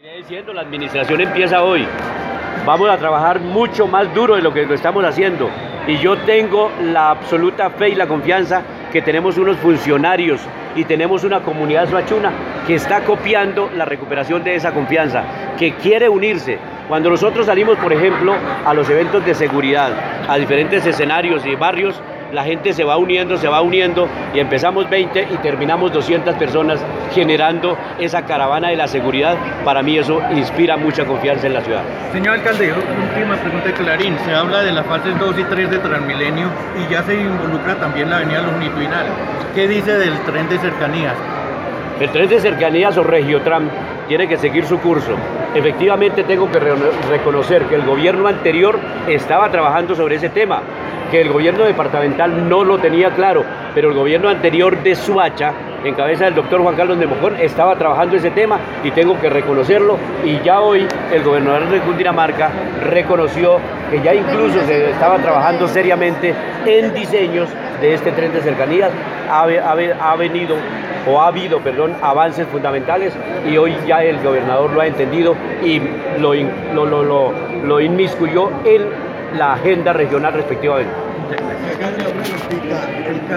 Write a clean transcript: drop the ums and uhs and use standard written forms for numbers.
Diciendo, la administración empieza hoy. Vamos a trabajar mucho más duro de lo que lo estamos haciendo. Y yo tengo la absoluta fe y la confianza que tenemos unos funcionarios y tenemos una comunidad suachuna que está copiando la recuperación de esa confianza, que quiere unirse. Cuando nosotros salimos, por ejemplo, a los eventos de seguridad, a diferentes escenarios y barrios, la gente se va uniendo y empezamos 20 y terminamos 200 personas generando esa caravana de la seguridad. Para mí eso inspira mucha confianza en la ciudad. Señor alcalde, última pregunta de Clarín. Se habla de las fases 2 y 3 de Transmilenio y ya se involucra también la avenida longitudinal. ¿Qué dice del tren de cercanías? El tren de cercanías o Regiotram tiene que seguir su curso. Efectivamente tengo que reconocer que el gobierno anterior estaba trabajando sobre ese tema, que el gobierno departamental no lo tenía claro, pero el gobierno anterior de Soacha, en cabeza del doctor Juan Carlos de Mocón, estaba trabajando ese tema y tengo que reconocerlo. Y ya hoy el gobernador de Cundinamarca reconoció que ya incluso se estaba trabajando seriamente en diseños de este tren de cercanías. Ha habido avances fundamentales y hoy ya el gobernador lo ha entendido y lo inmiscuyó en la agenda regional respectivamente.